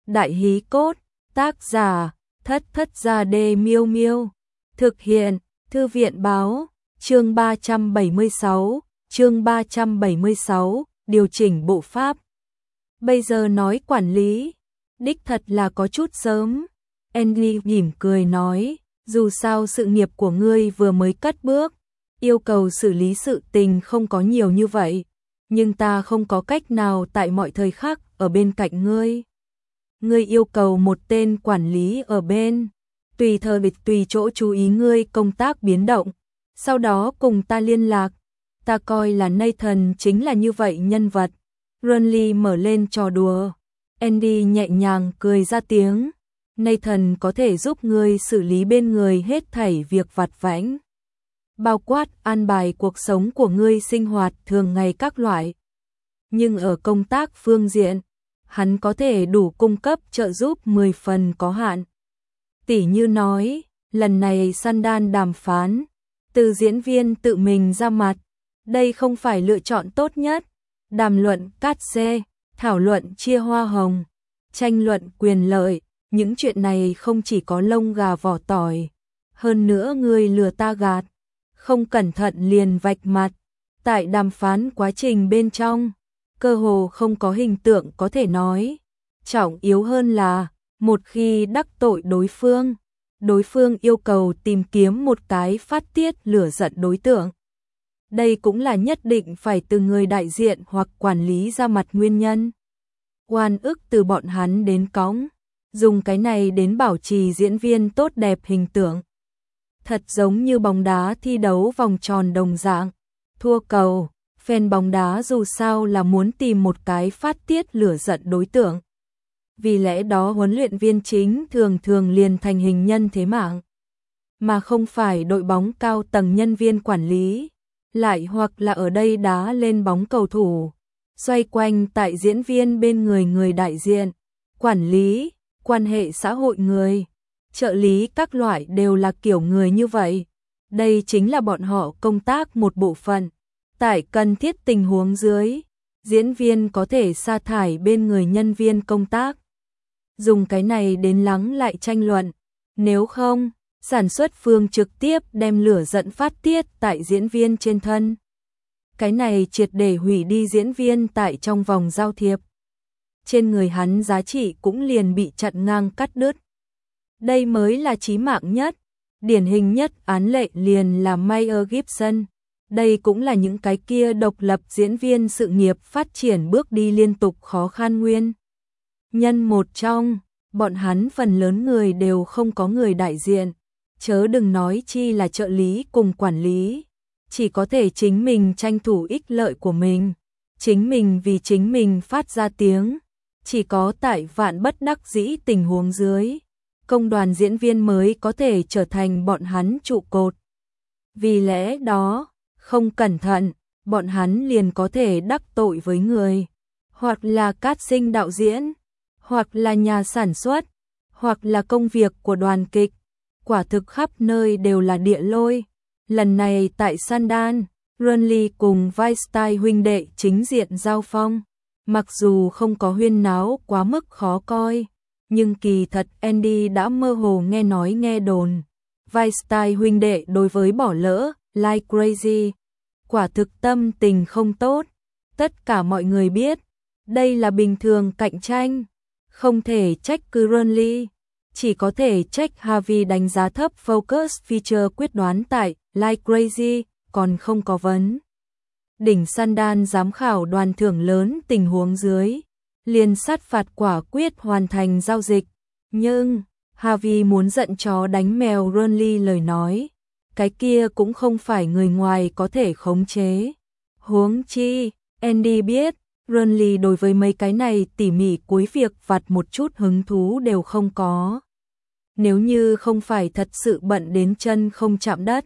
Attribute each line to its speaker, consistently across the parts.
Speaker 1: Đại hí cốt, tác giả, Thất Thất Gia Đê Miêu Miêu. Thực hiện, Thư viện báo, chương 376, điều chỉnh bộ pháp. Bây giờ nói quản lý, đích thật là có chút sớm. Andy mỉm cười nói, dù sao sự nghiệp của ngươi vừa mới cất bước, yêu cầu xử lý sự tình không có nhiều như vậy, nhưng ta không có cách nào tại mọi thời khắc ở bên cạnh ngươi. Ngươi yêu cầu một tên quản lý ở bên, tùy thời tùy chỗ chú ý ngươi công tác biến động, sau đó cùng ta liên lạc. Ta coi là Nathan chính là như vậy nhân vật. Runley mở lên trò đùa. Andy nhẹ nhàng cười ra tiếng. Nathan có thể giúp ngươi xử lý bên người hết thảy việc vặt vãnh, bao quát an bài cuộc sống của ngươi sinh hoạt thường ngày các loại. Nhưng ở công tác phương diện, hắn có thể đủ cung cấp trợ giúp 10 phần có hạn. Tỉ như nói, lần này Sandan đàm phán, từ diễn viên tự mình ra mặt, đây không phải lựa chọn tốt nhất. Đàm luận cát xê, thảo luận chia hoa hồng, tranh luận quyền lợi, những chuyện này không chỉ có lông gà vỏ tỏi. Hơn nữa ngươi lừa ta gạt, không cẩn thận liền vạch mặt. Tại đàm phán quá trình bên trong, cơ hồ không có hình tượng có thể nói. Trọng yếu hơn là, một khi đắc tội đối phương yêu cầu tìm kiếm một cái phát tiết lửa giận đối tượng. Đây cũng là nhất định phải từ người đại diện hoặc quản lý ra mặt nguyên nhân. Oan ức từ bọn hắn đến cõng, dùng cái này đến bảo trì diễn viên tốt đẹp hình tượng. Thật giống như bóng đá thi đấu vòng tròn đồng dạng, thua cầu, fan bóng đá dù sao là muốn tìm một cái phát tiết lửa giận đối tượng. Vì lẽ đó huấn luyện viên chính thường liền thành hình nhân thế mạng, mà không phải đội bóng cao tầng nhân viên quản lý, lại hoặc là ở đây đá lên bóng cầu thủ, xoay quanh tại diễn viên bên người đại diện, quản lý, quan hệ xã hội người, trợ lý các loại đều là kiểu người như vậy. Đây chính là bọn họ công tác một bộ phận. Tại cần thiết tình huống dưới, diễn viên có thể sa thải bên người nhân viên công tác, dùng cái này đến lắng lại tranh luận. Nếu không, sản xuất phương trực tiếp đem lửa giận phát tiết tại diễn viên trên thân. Cái này triệt để hủy đi diễn viên tại trong vòng giao thiệp. Trên người hắn giá trị cũng liền bị chặn ngang cắt đứt. Đây mới là chí mạng nhất. Điển hình nhất án lệ liền là Mel Gibson. Đây cũng là những cái kia độc lập diễn viên sự nghiệp phát triển bước đi liên tục khó khăn nguyên nhân một trong. Bọn hắn phần lớn người đều không có người đại diện, chớ đừng nói chi là trợ lý cùng quản lý, chỉ có thể chính mình tranh thủ ích lợi của mình, chính mình vì chính mình phát ra tiếng. Chỉ có tại vạn bất đắc dĩ tình huống dưới, công đoàn diễn viên mới có thể trở thành bọn hắn trụ cột. Vì lẽ đó, không cẩn thận, bọn hắn liền có thể đắc tội với người, hoặc là casting đạo diễn, hoặc là nhà sản xuất, hoặc là công việc của đoàn kịch. Quả thực khắp nơi đều là địa lôi. Lần này tại Sandan, Runley cùng Weinstein huynh đệ chính diện giao phong. Mặc dù không có huyên náo quá mức khó coi, nhưng kỳ thật Andy đã mơ hồ nghe đồn. Weinstein huynh đệ đối với bỏ lỡ, like crazy, quả thực tâm tình không tốt. Tất cả mọi người biết, đây là bình thường cạnh tranh. Không thể trách cứ Runley, chỉ có thể trách Harvey đánh giá thấp Focus Feature quyết đoán tại Like Crazy, còn không có vấn. Đỉnh Sandan giám khảo đoàn thưởng lớn tình huống dưới, liền sát phạt quả quyết hoàn thành giao dịch. Nhưng, Harvey muốn giận chó đánh mèo Runley lời nói, cái kia cũng không phải người ngoài có thể khống chế. Huống chi, Andy biết, Runley đối với mấy cái này tỉ mỉ cuối việc vặt một chút hứng thú đều không có. Nếu như không phải thật sự bận đến chân không chạm đất,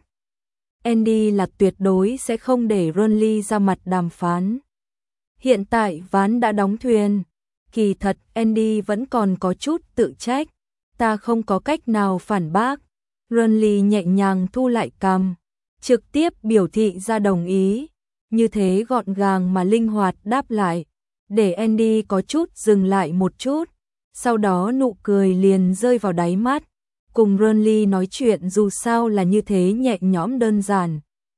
Speaker 1: Andy là tuyệt đối sẽ không để Runley ra mặt đàm phán. Hiện tại ván đã đóng thuyền, kỳ thật Andy vẫn còn có chút tự trách. Ta không có cách nào phản bác. Runley nhẹ nhàng thu lại cằm, trực tiếp biểu thị ra đồng ý. Như thế gọn gàng mà linh hoạt đáp lại, để Andy có chút dừng lại một chút. Sau đó nụ cười liền rơi vào đáy mắt. Cùng Renly nói chuyện dù sao là như thế nhẹ nhõm đơn giản.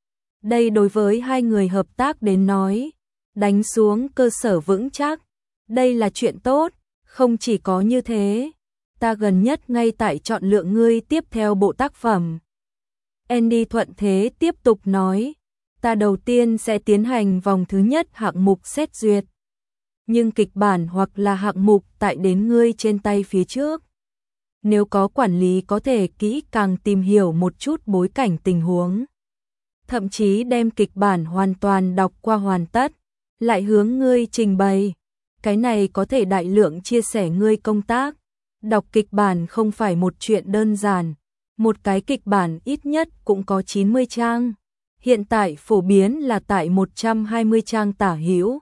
Speaker 1: Đây đối với hai người hợp tác đến nói, đánh xuống cơ sở vững chắc. Đây là chuyện tốt, không chỉ có như thế. Ta gần nhất ngay tại chọn lựa ngươi tiếp theo bộ tác phẩm. Andy thuận thế tiếp tục nói, ta đầu tiên sẽ tiến hành vòng thứ nhất hạng mục xét duyệt. Nhưng kịch bản hoặc là hạng mục tại đến ngươi trên tay phía trước. Nếu có quản lý có thể kỹ càng tìm hiểu một chút bối cảnh tình huống. Thậm chí đem kịch bản hoàn toàn đọc qua hoàn tất, lại hướng ngươi trình bày. Cái này có thể đại lượng chia sẻ ngươi công tác. Đọc kịch bản không phải một chuyện đơn giản. Một cái kịch bản ít nhất cũng có 90 trang. Hiện tại phổ biến là tại 120 trang tả hữu.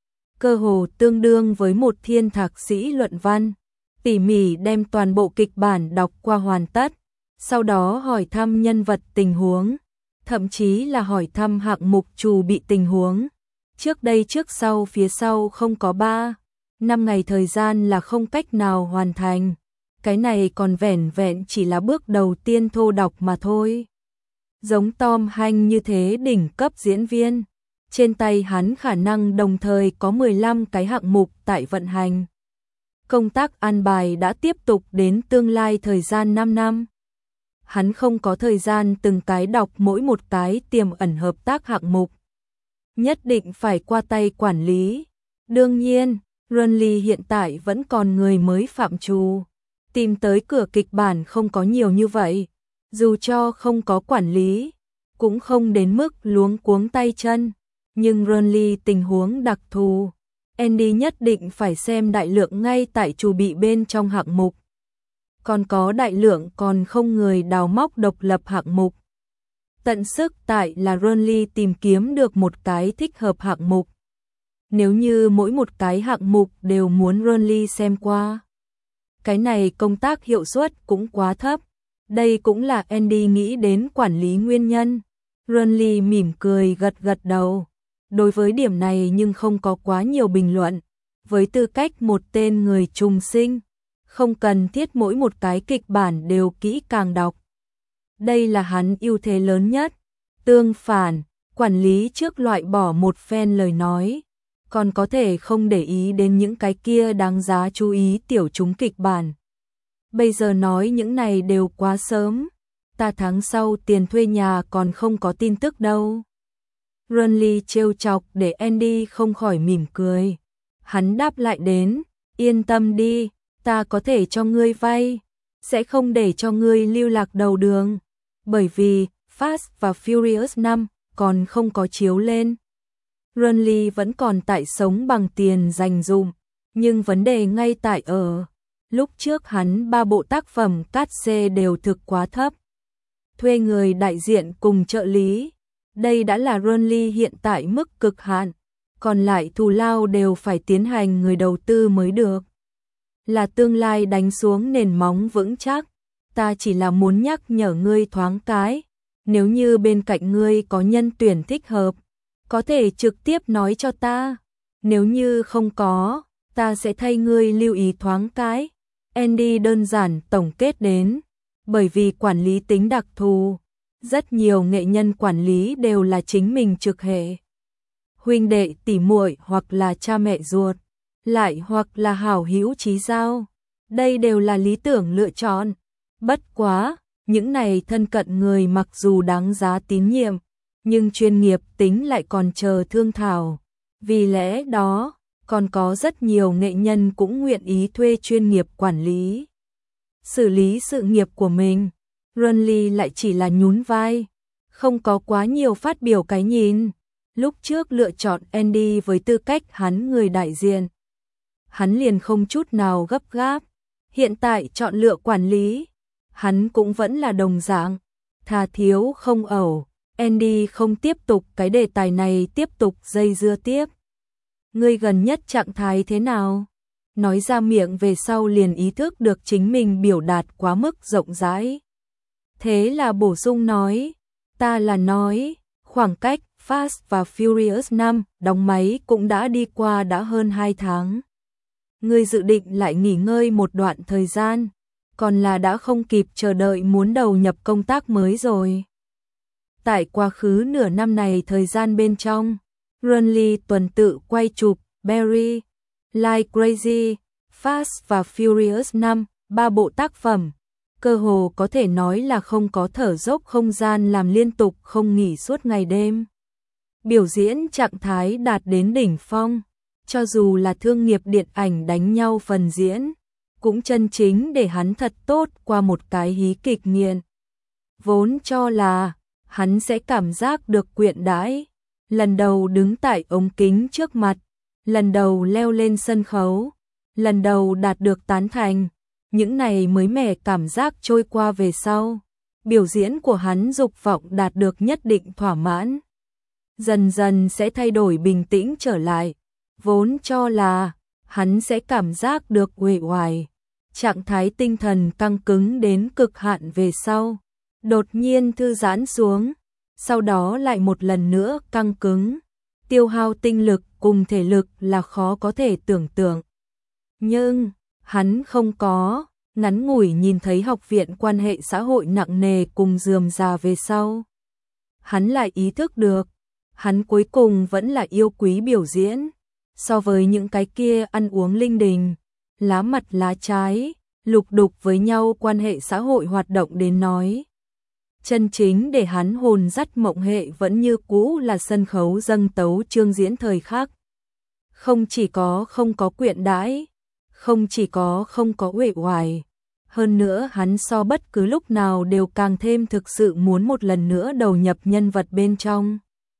Speaker 1: Cơ hồ tương đương với một thiên thạc sĩ luận văn. Tỉ mỉ đem toàn bộ kịch bản đọc qua hoàn tất. Sau đó hỏi thăm nhân vật tình huống. Thậm chí là hỏi thăm hạng mục chủ bị tình huống. Trước đây trước sau phía sau không có 3-5 ngày thời gian là không cách nào hoàn thành. Cái này còn vẻn vẹn chỉ là bước đầu tiên thô đọc mà thôi. Giống Tom Hanks như thế đỉnh cấp diễn viên. Trên tay hắn khả năng đồng thời có 15 cái hạng mục tại vận hành. Công tác an bài đã tiếp tục đến tương lai thời gian 5 năm. Hắn không có thời gian từng cái đọc mỗi một cái tiềm ẩn hợp tác hạng mục. Nhất định phải qua tay quản lý. Đương nhiên, Renly hiện tại vẫn còn người mới phạm trù. Tìm tới cửa kịch bản không có nhiều như vậy. Dù cho không có quản lý, cũng không đến mức luống cuống tay chân. Nhưng Renly tình huống đặc thù. Andy nhất định phải xem đại lượng ngay tại chủ bị bên trong hạng mục. Còn có đại lượng còn không người đào móc độc lập hạng mục. Tận sức tại là Renly tìm kiếm được một cái thích hợp hạng mục. Nếu như mỗi một cái hạng mục đều muốn Renly xem qua. Cái này công tác hiệu suất cũng quá thấp. Đây cũng là Andy nghĩ đến quản lý nguyên nhân. Renly mỉm cười gật gật đầu. Đối với điểm này nhưng không có quá nhiều bình luận. Với tư cách một tên người trùng sinh, không cần thiết mỗi một cái kịch bản đều kỹ càng đọc. Đây là hắn ưu thế lớn nhất. Tương phản, quản lý trước loại bỏ một phen lời nói, còn có thể không để ý đến những cái kia đáng giá chú ý tiểu chúng kịch bản. Bây giờ nói những này đều quá sớm. Ta tháng sau tiền thuê nhà còn không có tin tức đâu. Renly trêu chọc để Andy không khỏi mỉm cười. Hắn đáp lại đến, yên tâm đi, ta có thể cho ngươi vay, sẽ không để cho ngươi lưu lạc đầu đường. Bởi vì Fast và Furious 5 còn không có chiếu lên. Renly vẫn còn tại sống bằng tiền dành dụm, nhưng vấn đề ngay tại ở. Lúc trước hắn 3 bộ tác phẩm cát xê đều thực quá thấp. Thuê người đại diện cùng trợ lý. Đây đã là Renly hiện tại mức cực hạn. Còn lại thù lao đều phải tiến hành người đầu tư mới được. Là tương lai đánh xuống nền móng vững chắc. Ta chỉ là muốn nhắc nhở ngươi thoáng cái. Nếu như bên cạnh ngươi có nhân tuyển thích hợp, có thể trực tiếp nói cho ta. Nếu như không có, ta sẽ thay ngươi lưu ý thoáng cái. Andy đơn giản tổng kết đến. Bởi vì quản lý tính đặc thù, rất nhiều nghệ nhân quản lý đều là chính mình trực hệ. Huynh đệ tỷ muội hoặc là cha mẹ ruột, lại hoặc là hảo hữu chí giao. Đây đều là lý tưởng lựa chọn. Bất quá, những này thân cận người mặc dù đáng giá tín nhiệm, nhưng chuyên nghiệp tính lại còn chờ thương thảo. Vì lẽ đó, còn có rất nhiều nghệ nhân cũng nguyện ý thuê chuyên nghiệp quản lý. Xử lý sự nghiệp của mình, Renly lại chỉ là nhún vai, không có quá nhiều phát biểu cái nhìn. Lúc trước lựa chọn Andy với tư cách hắn người đại diện, hắn liền không chút nào gấp gáp. Hiện tại chọn lựa quản lý, hắn cũng vẫn là đồng dạng, thà thiếu không ẩu. Andy không tiếp tục cái đề tài này tiếp tục dây dưa tiếp. Ngươi gần nhất trạng thái thế nào? Nói ra miệng về sau liền ý thức được chính mình biểu đạt quá mức rộng rãi. Thế là bổ sung nói, ta là nói, khoảng cách Fast và Furious 5 đóng máy cũng đã đi qua đã hơn 2 tháng. ngươi dự định lại nghỉ ngơi một đoạn thời gian, còn là đã không kịp chờ đợi muốn đầu nhập công tác mới rồi. Tại quá khứ nửa năm này thời gian bên trong, Renly tuần tự quay chụp Barry, Like Crazy, Fast và Furious 5, 3 bộ tác phẩm, cơ hồ có thể nói là không có thở dốc không gian làm liên tục không nghỉ suốt ngày đêm. Biểu diễn trạng thái đạt đến đỉnh phong, cho dù là thương nghiệp điện ảnh đánh nhau phần diễn, cũng chân chính để hắn thật tốt qua một cái hí kịch nghiện. Vốn cho là hắn sẽ cảm giác được quyện đãi, lần đầu đứng tại ống kính trước mặt, lần đầu leo lên sân khấu, lần đầu đạt được tán thành, những này mới mẻ cảm giác trôi qua về sau, biểu diễn của hắn dục vọng đạt được nhất định thỏa mãn. Dần dần sẽ thay đổi bình tĩnh trở lại, vốn cho là hắn sẽ cảm giác được uể oải, trạng thái tinh thần căng cứng đến cực hạn về sau, đột nhiên thư giãn xuống, sau đó lại một lần nữa căng cứng, tiêu hao tinh lực cùng thể lực là khó có thể tưởng tượng. Nhưng, hắn không có, ngắn ngủi nhìn thấy học viện quan hệ xã hội nặng nề cùng rườm rà về sau. Hắn lại ý thức được, hắn cuối cùng vẫn là yêu quý biểu diễn, so với những cái kia ăn uống linh đình, lá mặt lá trái, lục đục với nhau quan hệ xã hội hoạt động đến nói. Chân chính để hắn hồn dắt mộng hệ vẫn như cũ là sân khấu dâng tấu chương diễn thời khắc. Không chỉ có không có quyện đãi, không chỉ có không có uể oải, hơn nữa hắn so bất cứ lúc nào đều càng thêm thực sự muốn một lần nữa đầu nhập nhân vật bên trong.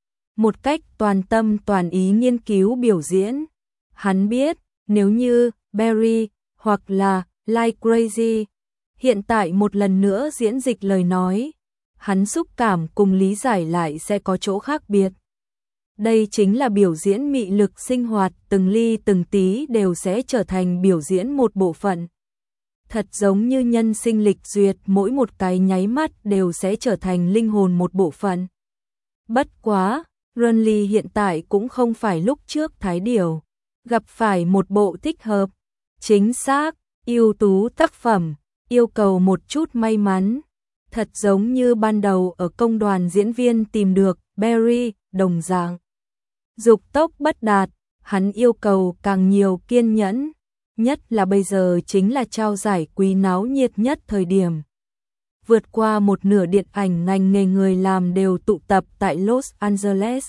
Speaker 1: Một cách toàn tâm toàn ý nghiên cứu biểu diễn. Hắn biết, nếu như Barry hoặc là Like Crazy hiện tại một lần nữa diễn dịch lời nói, hắn xúc cảm cùng lý giải lại sẽ có chỗ khác biệt. Đây chính là biểu diễn mị lực sinh hoạt, từng ly từng tí đều sẽ trở thành biểu diễn một bộ phận. Thật giống như nhân sinh lịch duyệt, mỗi một cái nháy mắt đều sẽ trở thành linh hồn một bộ phận. Bất quá, Renly hiện tại cũng không phải lúc trước Thái Điểu, gặp phải một bộ thích hợp, chính xác, ưu tú tác phẩm, yêu cầu một chút may mắn. Thật giống như ban đầu ở công đoàn diễn viên tìm được Barry, đồng dạng. Dục tốc bất đạt, hắn yêu cầu càng nhiều kiên nhẫn, nhất là bây giờ chính là trao giải quý náo nhiệt nhất thời điểm. Vượt qua một nửa điện ảnh ngành nghề người làm đều tụ tập tại Los Angeles.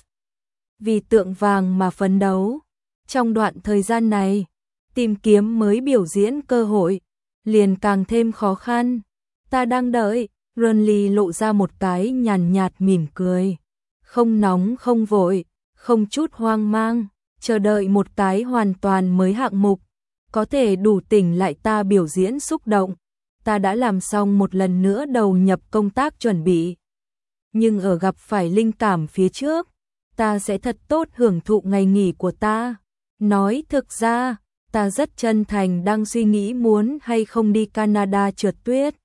Speaker 1: Vì tượng vàng mà phấn đấu. Trong đoạn thời gian này, tìm kiếm mới biểu diễn cơ hội, liền càng thêm khó khăn. Ta đang đợi. Renly lộ ra một cái nhàn nhạt mỉm cười, không nóng không vội, không chút hoang mang, chờ đợi một cái hoàn toàn mới hạng mục, có thể đủ tỉnh lại ta biểu diễn xúc động. Ta đã làm xong một lần nữa đầu nhập công tác chuẩn bị, nhưng ở gặp phải linh cảm phía trước, ta sẽ thật tốt hưởng thụ ngày nghỉ của ta. Nói thực ra, ta rất chân thành đang suy nghĩ muốn hay không đi Canada trượt tuyết.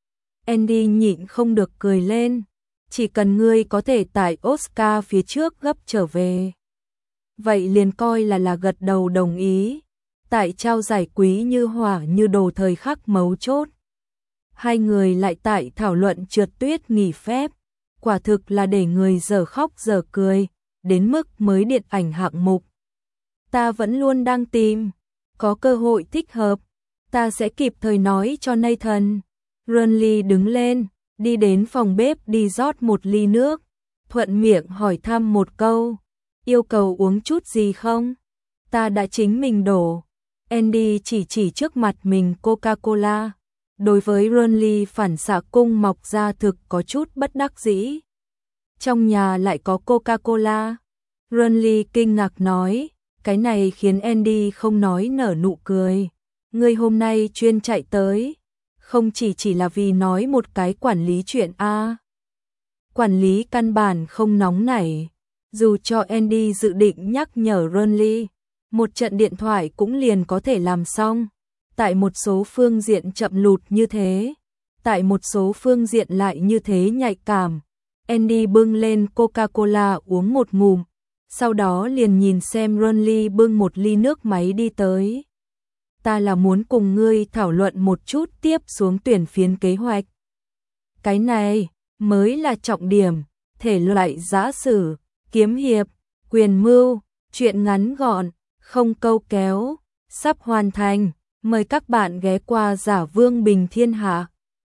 Speaker 1: Andy nhịn không được cười lên, chỉ cần ngươi có thể tại Oscar phía trước gấp trở về. Vậy liền coi là gật đầu đồng ý, tại trao giải quý như hỏa như đồ thời khắc mấu chốt. Hai người lại tại thảo luận trượt tuyết nghỉ phép, quả thực là để người dở khóc dở cười, đến mức mới điện ảnh hạng mục. Ta vẫn luôn đang tìm, có cơ hội thích hợp, ta sẽ kịp thời nói cho Nathan. Renly đứng lên, đi đến phòng bếp đi rót một ly nước, thuận miệng hỏi thăm một câu, yêu cầu uống chút gì không? Ta đã chính mình đổ. Andy chỉ trước mặt mình Coca-Cola. Đối với Renly phản xạ cung mọc ra thực có chút bất đắc dĩ. Trong nhà lại có Coca-Cola. Renly kinh ngạc nói, cái này khiến Andy không nói nở nụ cười. Ngươi hôm nay chuyên chạy tới, không chỉ là vì nói một cái quản lý chuyện a. Quản lý căn bản không nóng nảy, dù cho Andy dự định nhắc nhở Renly, một trận điện thoại cũng liền có thể làm xong. Tại một số phương diện chậm lụt như thế, tại một số phương diện lại như thế nhạy cảm. Andy bưng lên Coca-Cola uống một ngụm, sau đó liền nhìn xem Renly bưng một ly nước máy đi tới. ta là muốn cùng ngươi thảo luận một chút tiếp xuống tuyển phiến kế hoạch. Cái này mới là trọng điểm, thể loại giã sử, kiếm hiệp, quyền mưu, truyện ngắn gọn, không câu kéo, sắp hoàn thành, mời các bạn ghé qua Giả Vương Bình Thiên Hạ.